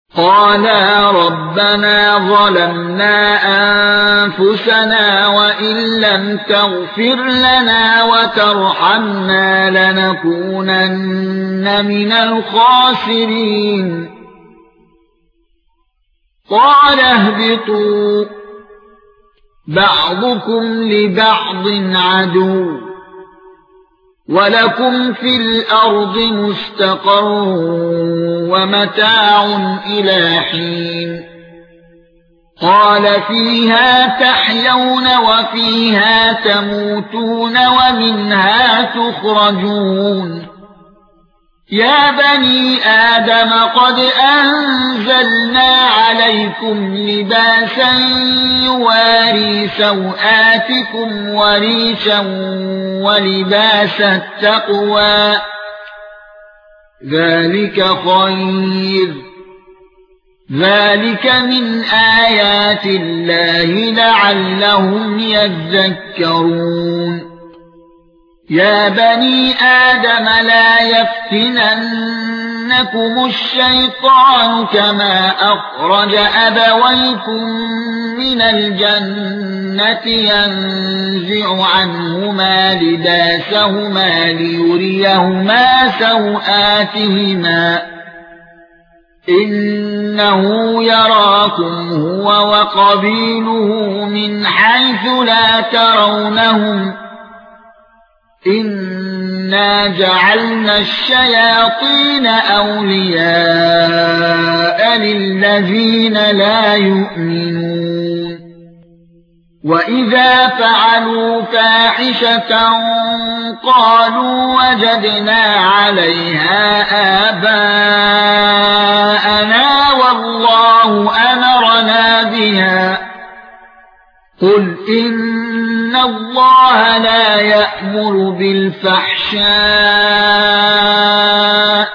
قالا ربنا ظلمنا أنفسنا وإن لم تغفر لنا وترحمنا لنكونن من الخاسرين قال اهبطوا بعضكم لبعض عدو ولكم في الأرض مستقر ومتاع إلى حين قال فيها تحيون وفيها تموتون ومنها تخرجون يا بني آدم قد أنزلنا عليكم لباسا يواري سوآتكم وريشا ولباس التقوى ذلك خير ذلك من آيات الله لعلهم يذكرون يا بني آدم لا يفتننكم الشيطان كما أخرج أبويكم من الجنة ينزع عنهما لباسهما ليريهما سوآتهما إنه يراكم هو وقبيله من حيث لا ترونهم إنا جعلنا الشياطين أولياء للذين لا يؤمنون وإذا فعلوا فاحشة قالوا وجدنا عليها آباءنا والله أمرنا بها قل إن الله لا يأمر بالفحشاء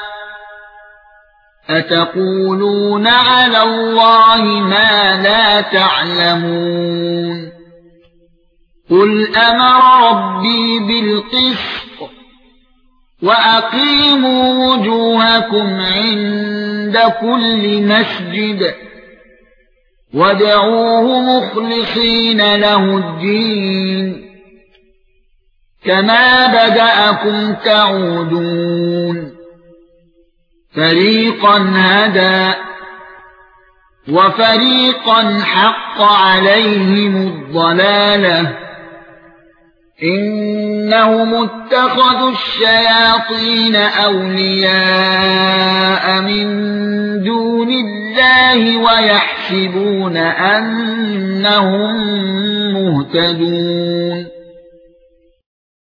أتقولون على الله ما لا تعلمون قل أمر ربي بالقسط وأقيموا وجوهكم عند كل مسجد وادعوه مخلصين له الدين كما بدأكم تعودون فريقا هدى وفريقا حق عليهم الضلالة إنهم اتخذوا الشياطين أولياء من دون الله ويحسبون أنهم مهتدون